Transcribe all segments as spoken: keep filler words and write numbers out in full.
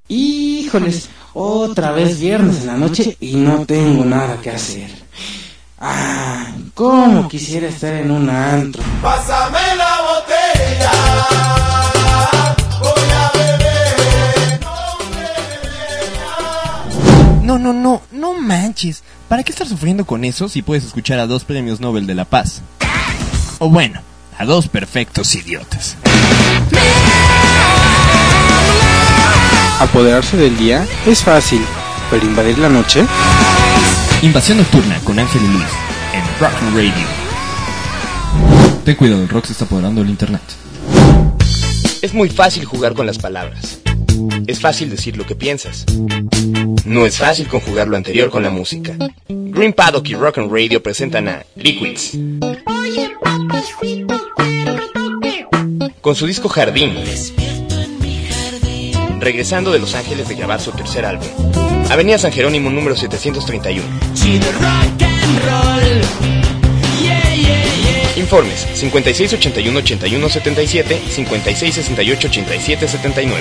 Híjoles, otra vez viernes en la noche y no tengo nada que hacer. Ah, cómo quisiera estar en un antro. Pásame la botella, voy a beber, no No, no, no, no manches. ¿Para qué estar sufriendo con eso si puedes escuchar a dos premios Nobel de la Paz? O bueno, a dos perfectos idiotas. Apoderarse del día es fácil, pero invadir la noche... Invasión Nocturna con Ángel y Luis en Rock Radio. Ten cuidado, el rock se está apoderando del internet. Es muy fácil jugar con las palabras. Es fácil decir lo que piensas. No es fácil conjugar lo anterior con la música. Green Paddock y Rock and Radio presentan a Liquids con su disco Jardín, regresando de Los Ángeles de grabar su tercer álbum, Avenida San Jerónimo número setecientos treinta y uno. Informes cincuenta y seis ochenta y uno ochenta y uno setenta y siete, cincuenta y seis sesenta y ocho ochenta y siete setenta y nueve.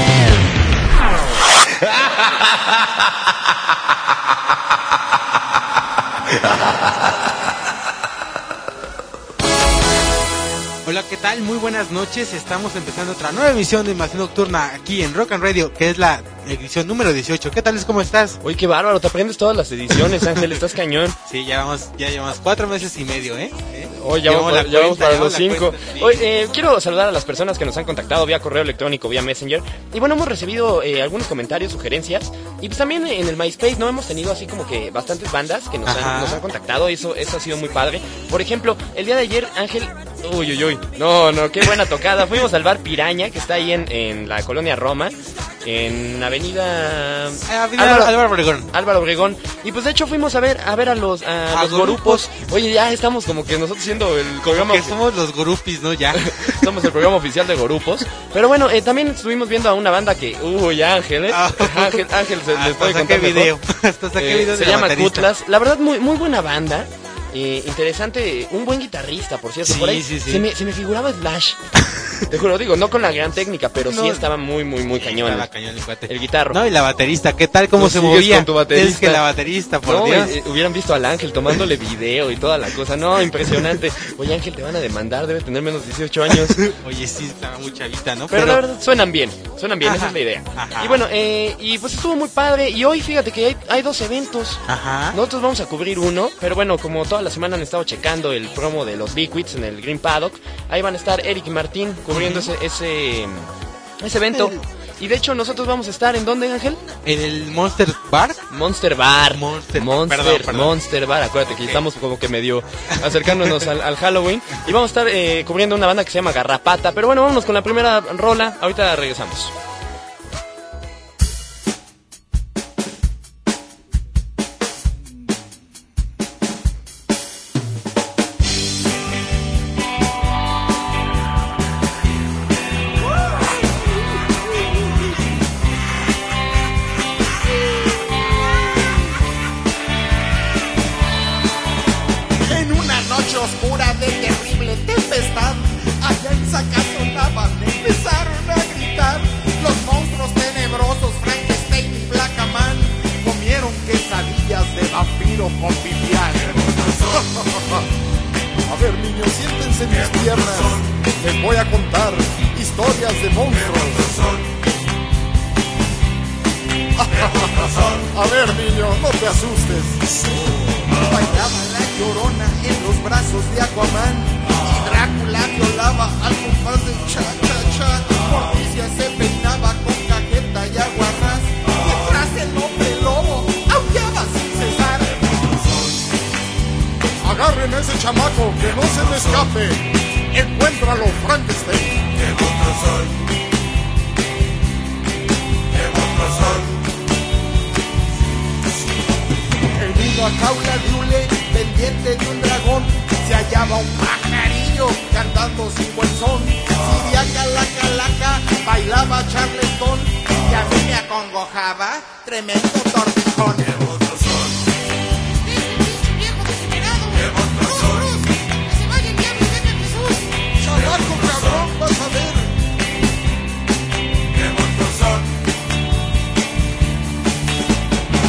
Hola, ¿qué tal? Muy buenas noches. Estamos empezando otra nueva emisión de Invasión Nocturna aquí en Rock and Radio, que es la edición número dieciocho. ¿Qué tal? ¿Cómo estás? Uy, qué bárbaro, te aprendes todas las ediciones, Ángel, estás cañón. Sí, ya vamos, ya llevamos cuatro meses y medio, ¿eh? ¿Eh? Hoy ya vamos, ya vamos para los cinco. Hoy, eh, quiero saludar a las personas que nos han contactado vía correo electrónico, vía Messenger. Y bueno, hemos recibido eh, algunos comentarios, sugerencias. Y pues también en el MySpace no hemos tenido así como que bastantes bandas que nos han, nos han contactado. Eso, eso ha sido muy padre. Por ejemplo, el día de ayer, Ángel... Uy, uy, uy. No, no, qué buena tocada. Fuimos al bar Piraña, que está ahí en, en la colonia Roma, en Avenida... Avenida Álvaro, Álvaro Obregón. Álvaro Obregón. Y pues de hecho fuimos a ver a ver a los, a ¿A los gorupos. Oye, ya estamos como que nosotros siendo el programa... Que somos los gorupis, ¿no? Ya. Somos el programa oficial de gorupos. Pero bueno, eh, también estuvimos viendo a una banda que... Uy, Ángel, ¿eh? Ángel, Ángel se les puede contar video. Hasta saqué eh, video de Se llama baterista. Cutlas. La verdad, muy, muy buena banda. Eh, interesante, un buen guitarrista, por cierto. Sí, por ahí sí, sí. Se, me, se me figuraba Slash. Te juro, digo, no con la gran técnica, pero no, sí estaba muy, muy, muy cañón. Estaba cañón el cuate. El guitarro. No, y la baterista, ¿qué tal? ¿Cómo ¿No se sigues movía? con tu baterista? Es que la baterista, por no, Dios. Eh, hubieran visto al Ángel tomándole video y toda la cosa. No, impresionante. Oye, Ángel, te van a demandar, debe tener menos de dieciocho años. Oye, sí, estaba muy chavita, ¿no? Pero, pero la verdad, suenan bien, suenan bien, ajá, esa es la idea. Ajá. Y bueno, eh, y pues estuvo muy padre. Y hoy, fíjate que hay, hay dos eventos. Ajá. Nosotros vamos a cubrir uno, pero bueno, como toda la semana han estado checando el promo de los Liquids en el Green Paddock, ahí van a estar Eric y Martín cubriendo uh-huh. ese, ese, ese evento. El... Y de hecho nosotros vamos a estar, ¿en dónde, Ángel? En el Monster Bar. Monster Bar. Monster, Monster, perdón, perdón. Monster Bar. Acuérdate okay. que estamos como que medio acercándonos al, al Halloween. Y vamos a estar eh, cubriendo una banda que se llama Garrapata. Pero bueno, vámonos con la primera rola. Ahorita regresamos.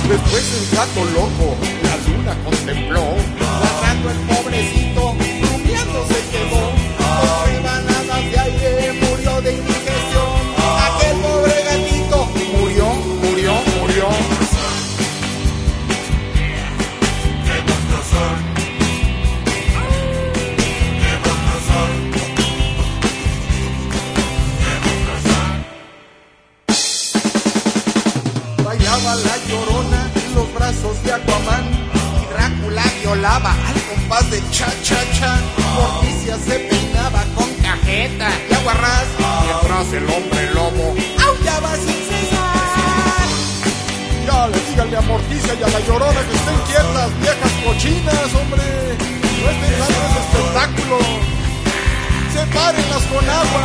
Después el gato loco la luna contempló, ladrando el pobrecito, rumiando se quedó. Con rebanadas de aire murió de indigestión. Aquel pobre gatito murió, murió, murió. ¡Qué monstruos son! ¡Qué monstruos son! ¡Qué monstruos son! Bailaba la Llorona en los brazos de Aquaman y Drácula violaba al compás de cha-cha-cha. Morticia se peinaba con cajeta y aguarrás mientras el hombre lobo aullaba sin cesar. Ya le díganle a Morticia y a la Llorona que estén quietas, viejas cochinas, hombre. No estén dando ese espectáculo. Sepárenlas con agua.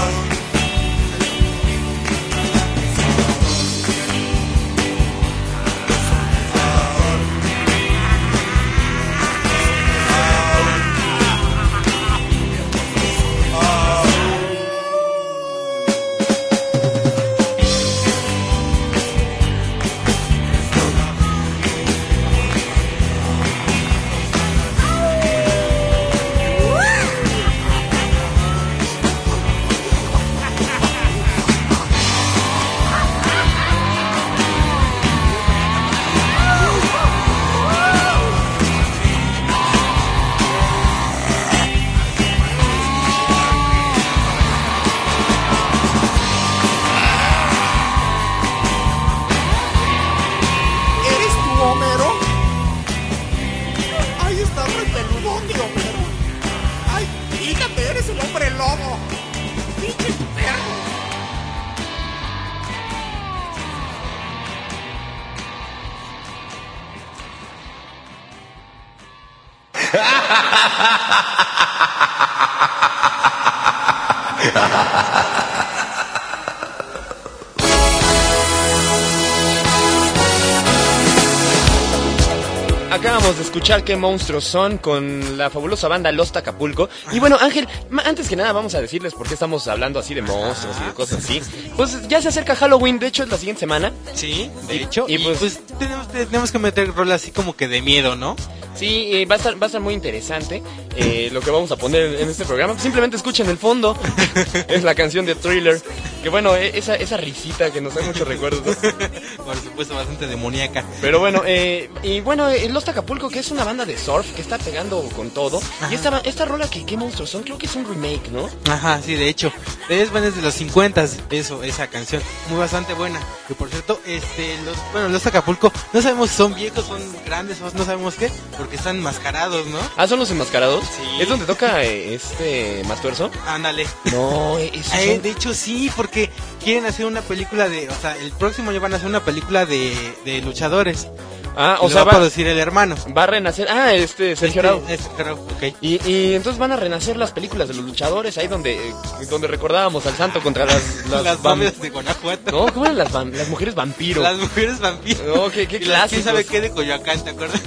Acabamos de escuchar Qué monstruos son con la fabulosa banda Los Acapulco. Y bueno, Ángel, ma- antes que nada vamos a decirles por qué estamos hablando así de monstruos y de cosas así. Pues ya se acerca Halloween, de hecho es la siguiente semana. Sí, de hecho. y Y, pues- pues, tenemos, tenemos que meter rol así como que de miedo, ¿no? Sí, eh, va a estar, va a estar muy interesante eh, lo que vamos a poner en este programa. Simplemente escuchen el fondo. Es la canción de Thriller. Que bueno, eh, esa, esa risita que nos da muchos recuerdos, ¿no? Por supuesto, bastante demoníaca. Pero bueno, eh, y bueno, eh, Los Acapulco, que es una banda de surf que está pegando con todo. Y esta, ba- esta rola que qué monstruos son, creo que es un remake, ¿no? Ajá, sí, de hecho. Es bueno, es de los cincuenta, eso, esa canción. Muy bastante buena. Que por cierto, este, los, bueno, los Acapulco, no sabemos si son viejos, son grandes, o no sabemos qué, porque están enmascarados, ¿no? Ah, ¿son los enmascarados? Sí. ¿Es donde toca eh, este Mastuerzo? Ándale. No, eh, esos Eh, son- de hecho sí, porque quieren hacer una película de, o sea, el próximo año van a hacer una película de, de luchadores. Ah, Y o lo sea, va a va, producir el hermano. va a renacer. Ah, este, Sergio Arau. Este, este, Arau, ok. Y, y entonces van a renacer las películas de los luchadores, ahí donde eh, donde recordábamos al santo contra las... Las, Las, vam- bambas de Guanajuato. No, ¿cómo eran las, vam- las mujeres vampiro? Las mujeres vampiros. No, qué, qué Y las- ¿Quién clásicos. sabe qué de Coyoacán, te acuerdas?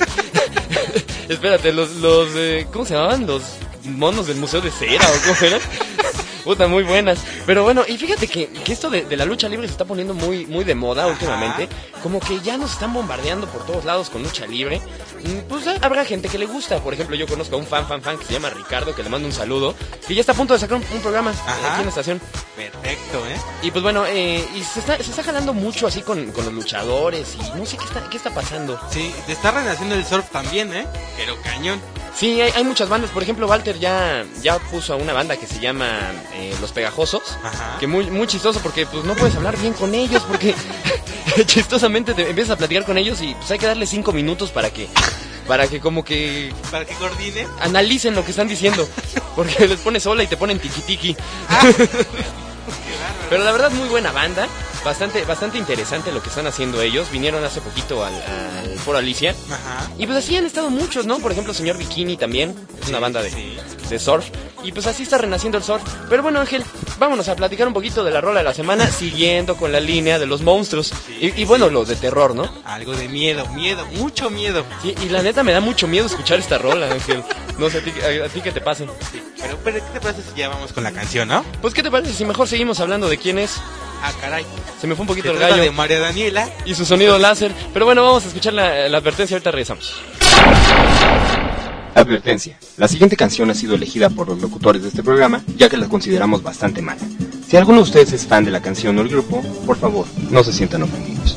Espérate, los, los eh, ¿cómo se llamaban? Los monos del Museo de Cera, ¿o cómo eran? Puta, muy buenas. Pero bueno, y fíjate que, que esto de, de la lucha libre se está poniendo muy muy de moda últimamente. Como que ya nos están bombardeando por todos lados con lucha libre. Mm, Pues eh, habrá gente que le gusta. Por ejemplo, yo conozco a un fan, fan, fan que se llama Ricardo, que le mando un saludo. Que ya está a punto de sacar un, un programa eh, Ajá. aquí en la estación. Perfecto, ¿eh? Y pues bueno, eh, y se está, se está jalando mucho así con, con los luchadores. Y no sé qué está, qué está pasando. Sí, te está renaciendo el surf también, ¿eh? Pero cañón. Sí, hay, hay muchas bandas. Por ejemplo, Walter ya, ya puso a una banda que se llama eh, Los Pegajosos. Ajá. Que muy muy chistoso porque pues no puedes hablar bien con ellos porque chistosamente te empiezas a platicar con ellos y pues hay que darle cinco minutos para que para que como que Para que coordine. analicen lo que están diciendo. Porque les pones sola y te ponen tiki tiki. Pero la verdad muy buena banda. Bastante bastante interesante lo que están haciendo ellos. Vinieron hace poquito al, al Foro Alicia. Ajá. Y pues así han estado muchos, ¿no? Por ejemplo, Señor Bikini también. Es una banda de, sí. de surf. Y pues así está renaciendo el surf. Pero bueno, Ángel, vámonos a platicar un poquito de la rola de la semana, siguiendo con la línea de los monstruos. Y, y bueno, los de terror, ¿no? Algo de miedo, miedo, mucho miedo. Sí, y la neta me da mucho miedo escuchar esta rola, Ángel. No sé, a ti, a, a ti qué te pasa. Sí, pero, pero ¿qué te parece si ya vamos con la canción, no? Pues, ¿qué te parece si mejor seguimos hablando de quién es? Ah, caray. Se me fue un poquito Se el trata gallo. de María Daniela. Y su sonido láser. Pero bueno, vamos a escuchar la, la advertencia, ahorita regresamos. Advertencia. La siguiente canción ha sido elegida por los locutores de este programa, ya que la consideramos bastante mala. Si alguno de ustedes es fan de la canción o el grupo, por favor, no se sientan ofendidos.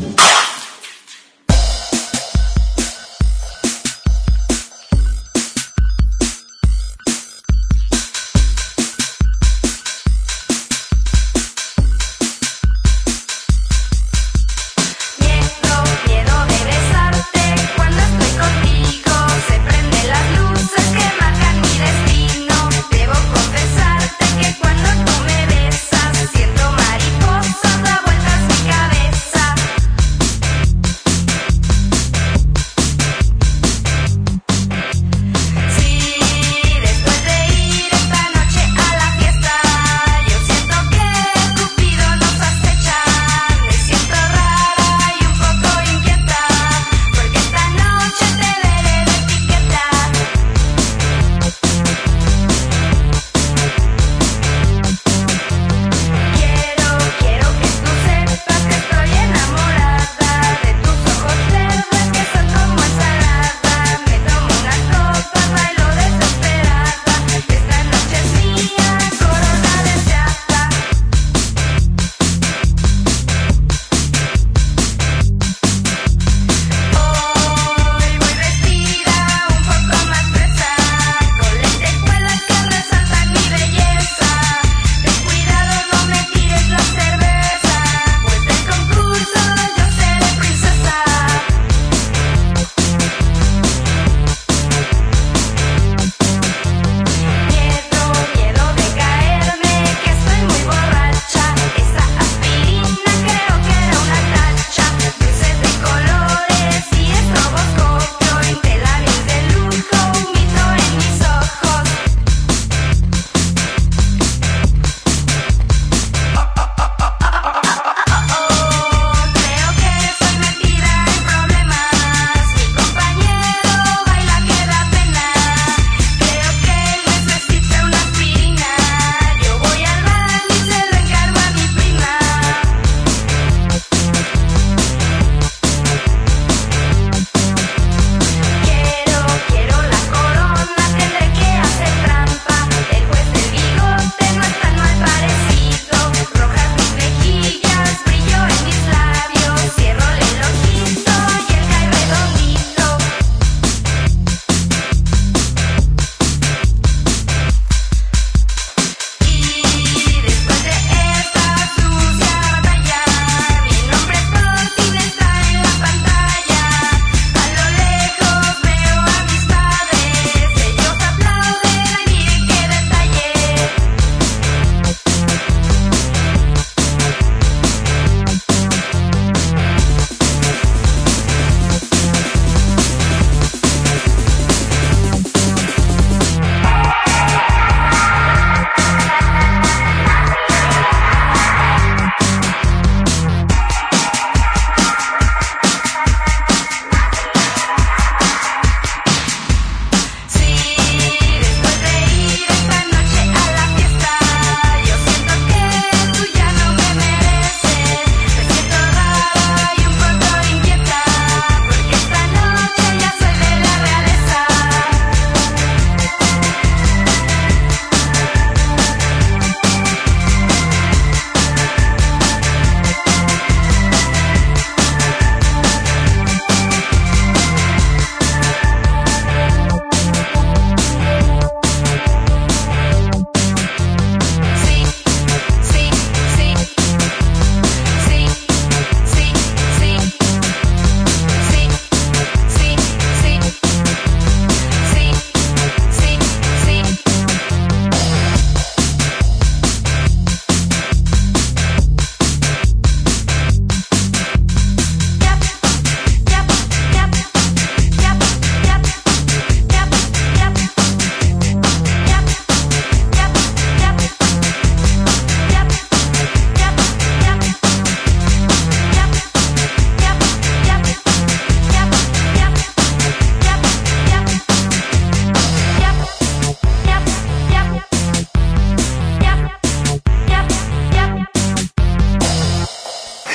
Siento mariposas da vueltas mi cabeza.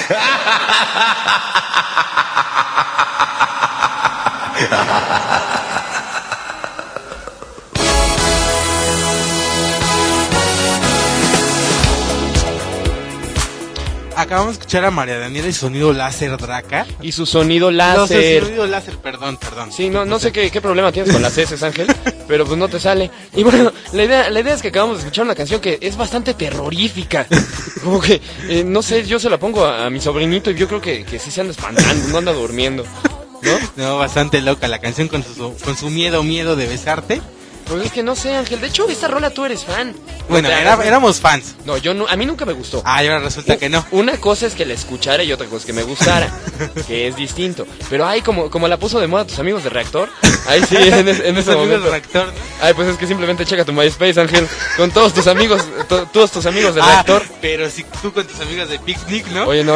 Acabamos de escuchar a María Daniela y su sonido láser Draca. Y su sonido No, láser. su sonido láser, perdón, perdón. Sí, no, no sé qué, qué problema tienes con las heces, Ángel, pero pues no te sale. Y bueno, la idea, la idea es que acabamos de escuchar una canción que es bastante terrorífica. Como que, eh, no sé, yo se la pongo a, a mi sobrinito y yo creo que, que sí se anda espantando, no anda durmiendo. ¿No? No, bastante loca la canción con su, con su miedo, miedo de besarte. Pues es que no sé, Ángel. De hecho, esta rola tú eres fan. Bueno, O sea, era- éramos fans. No, yo no, a mí nunca me gustó. Ah, y ahora resulta que no. Una cosa es que la escuchara y otra cosa es que me gustara, que es distinto. Pero ay, como, como la puso de moda tus amigos de Reactor, ahí sí, en, es- en Los ese amigos momento. de Reactor. Ay, pues es que simplemente checa tu MySpace, Ángel, con todos tus amigos, to- todos tus amigos de Ah, Reactor. pero si tú con tus amigas de picnic, ¿no? Oye, no.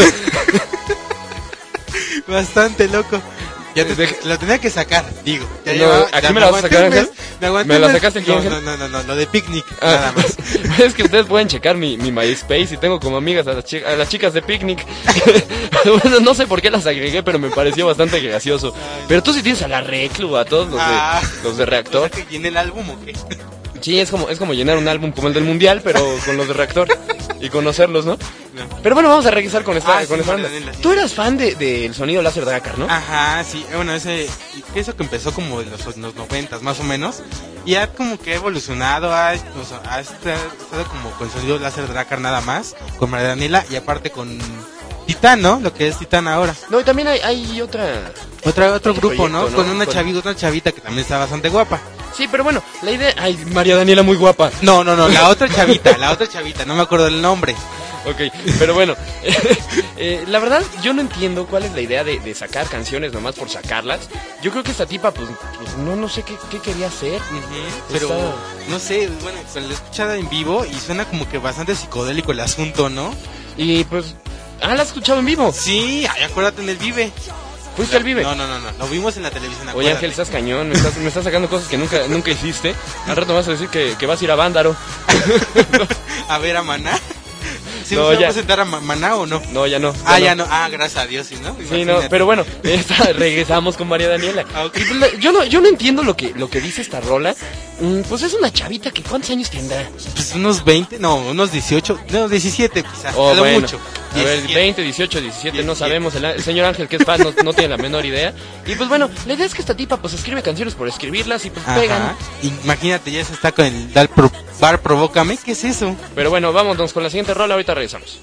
Bastante loco. Ya te, Deja- lo tenía que sacar, digo. Ya No, llevaba- ¿aquí ya me la vas a aguanté sacar, un mes, Ángel? Me, aguanté ¿Me un la mes. sacaste aquí, no, Ángel? no, no, no, no, lo de picnic, Ah, nada más. Es que ustedes pueden checar mi, mi MySpace y tengo como amigas a las, chi- a las chicas de Picnic. Bueno, no sé por qué las agregué, pero me pareció bastante gracioso. Pero tú sí tienes a la Reclu, a todos los de, Ah. los de O Reactor. sea, que llené el álbum o qué. Sí, es como, es como llenar un álbum como el del Mundial, pero con los de Reactor y conocerlos, ¿no? No. Pero bueno, vamos a regresar con esta, Ah, con sí, esta banda. María Daniela, sí. Tú eras fan del de, del sonido láser Dracar, ¿no? Ajá, sí, eh, bueno, ese, eso que empezó como en los, los noventas más o menos, y ha como que ha evolucionado, ha, o sea, ha esta- estado como con sonido láser Dracar nada más, con María Daniela, y aparte con Titán, ¿no? Lo que es Titán ahora. No, y también hay, hay otra... Otra, otro Otro grupo, ¿no? proyecto, Con ¿no? una Con- chavita, otra chavita que también está bastante guapa. Sí, pero bueno, la idea... Ay, María Daniela muy guapa. No, no, no, la otra chavita, la otra chavita, no me acuerdo el nombre. Ok, pero bueno, eh, la verdad yo no entiendo cuál es la idea de, de sacar canciones nomás por sacarlas. Yo creo que esta tipa, pues, pues no, no sé qué, qué quería hacer. Pero, Está- no sé, bueno, pues, la he escuchado en vivo y suena como que bastante psicodélico el asunto, ¿no? Y pues... Ah, ¿la has escuchado en vivo? Sí, ay, acuérdate en el Vive. ¿Fuiste al Vive? No, no, no, no, lo vimos en la televisión, Oye, acuérdate. Ángel, estás cañón, me estás, me estás sacando cosas que nunca, nunca hiciste. Al rato me vas a decir que, que vas a ir a Vándaro. A ver, a Maná. ¿Sí No, nos ya. vamos a sentar a Ma- Maná o no? No, ya no. Ah, ya no. Ah, gracias a Dios, sí, ¿no? Sí, no, Imagínate. pero bueno, esta- regresamos con María Daniela. Ah, ok. Y pues la- yo no, yo no entiendo lo que, lo que dice esta rola. Mm, Pues es una chavita que ¿cuántos años tendrá? Pues unos veinte, no, unos dieciocho, no, diecisiete quizás, Oh, a lo bueno. mucho. A ver, diecisiete. veinte, dieciocho, diecisiete, no diecisiete. sabemos. El, el señor Ángel, que es fan, no, no tiene la menor idea. Y pues bueno, la idea es que esta tipa pues escribe canciones por escribirlas y pues Ajá. pegan. Imagínate, ya se está con el Dal Pro- Bar Provócame, ¿qué es eso? Pero bueno, vámonos con la siguiente rola, ahorita regresamos.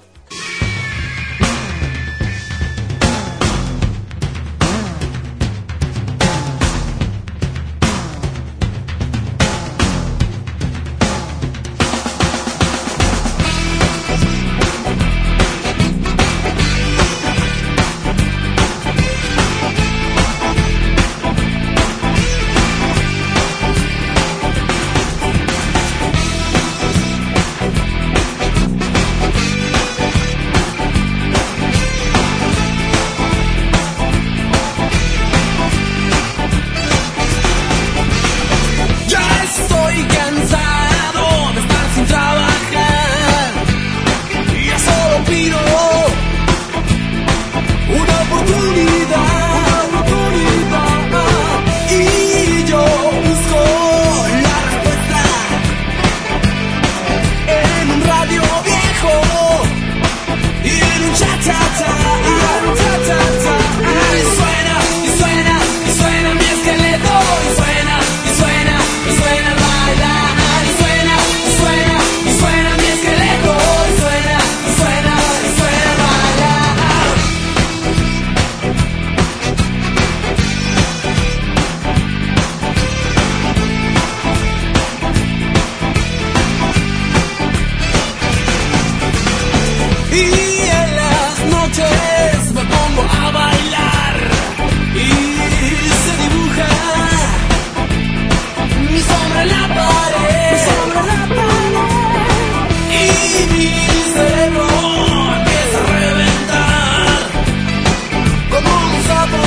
Ya estoy cansado de estar sin trabajar. Y ya solo pido una oportunidad. Una oportunidad. Y yo busco la respuesta en un radio viejo y en un cha-cha-cha. Y en un cha-cha-cha. Y suena, y suena, y suena mi esqueleto. Y suena, y suena, y suena el bailar. Y suena, y suena, y suena mi esqueleto. Y suena, y suena, y suena el bailar. Y en las noches me pongo a bailar y se dibuja mi sombra en la pared, y mi cerebro empieza a reventar como un sapo.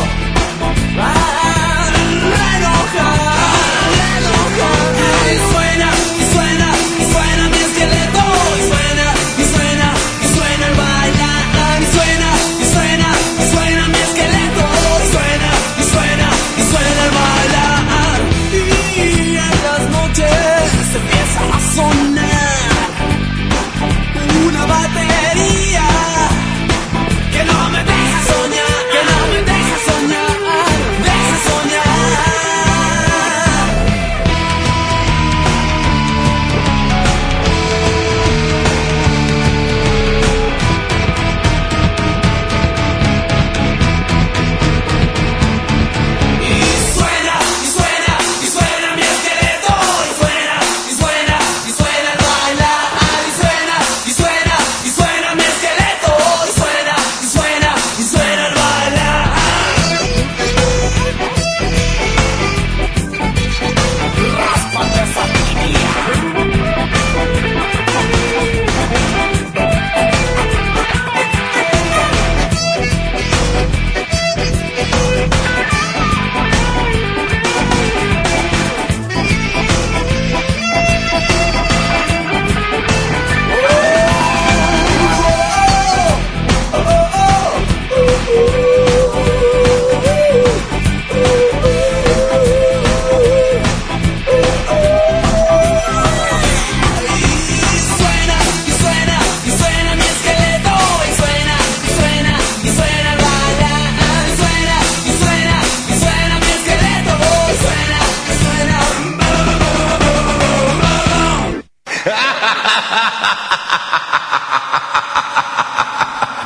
A enojar, y suena, y suena, y suena mi esqueleto, y suena, y suena, y suena el bailar.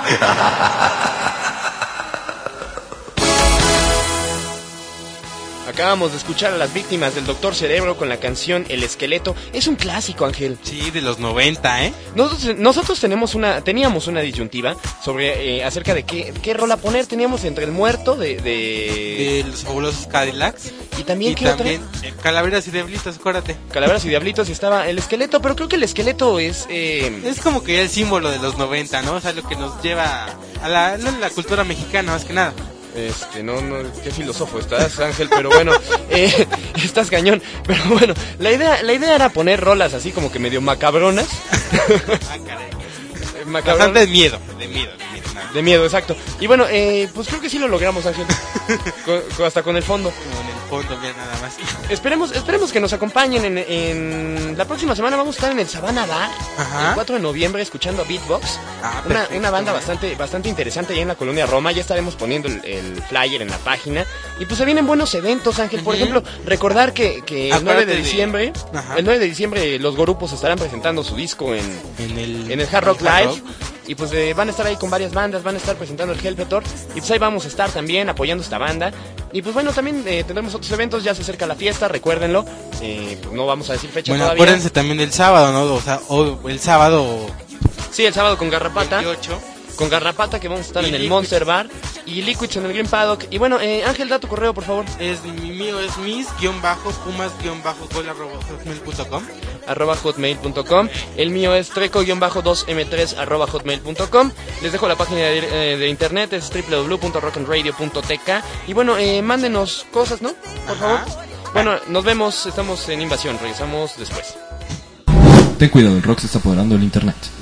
Acabamos de escuchar a las Víctimas del Doctor Cerebro con la canción El Esqueleto. Es un clásico, Ángel. Sí, de los noventa, ¿eh? Nosotros, nosotros tenemos una, teníamos una disyuntiva sobre eh, acerca de qué, qué rola poner. Teníamos entre El Muerto de... De, de los fabulosos Cadillacs. Y también, y ¿qué también otra? Eh, Calaveras y Diablitos, acuérdate. Calaveras y Diablitos y estaba El Esqueleto, pero creo que El Esqueleto es... Eh... Es como que el símbolo de los noventa, ¿no? O sea, lo que nos lleva a la, la cultura mexicana, más que nada. Este, no, no, qué filósofo estás, Ángel, pero bueno, eh, estás cañón. Pero bueno, la idea, la idea era poner rolas así como que medio macabronas. Ah, caray. Macabronas. Bastante de miedo, de miedo, de miedo. Nada. De miedo, exacto. Y bueno, eh, pues creo que sí lo logramos, Ángel. con, con, hasta con el fondo. Con el fondo, bien, nada más. Esperemos, esperemos que nos acompañen en, en la próxima semana. Vamos a estar en el Savannah Bar, Ajá. el cuatro de noviembre, escuchando a Beatbox. Ah, una, perfecto, una banda bien. bastante, bastante interesante allá en la colonia Roma. Ya estaremos poniendo el, el flyer en la página. Y pues se vienen buenos eventos, Ángel. Por Ujú. ejemplo, recordar que, que el nueve de diciembre, Ajá. el nueve de diciembre los grupos estarán presentando su disco en, En el, en el Hard Rock en el Hard Live. Y pues eh, van a estar ahí con varias bandas, van a estar presentando el Hellpetor. Y pues ahí vamos a estar también apoyando esta banda. Y pues bueno, también eh, tendremos otros eventos, ya se acerca la fiesta, recuérdenlo. Eh, pues no vamos a decir fecha Bueno, todavía. acuérdense también del sábado, ¿no? O sea, o el sábado Sí, el sábado con Garrapata. veintiocho. Con Garrapata, que vamos a estar Y en el Liquids. Monster Bar. Y Liquids en el Green Paddock. Y bueno, eh, Ángel, da tu correo, por favor. Es, mi mío es mis-pumas-gol-hotmail.com. Arroba hotmail punto com. El mío es treco-dos eme tres arroba hotmail punto com. Les dejo la página de, eh, de internet, es doble u doble u doble u punto rock and radio punto t k. Y bueno, eh, mándenos cosas, ¿no? Por Ajá. favor. Bueno, nos vemos, estamos en Invasión, regresamos después. Ten cuidado, el rock se está apoderando del internet.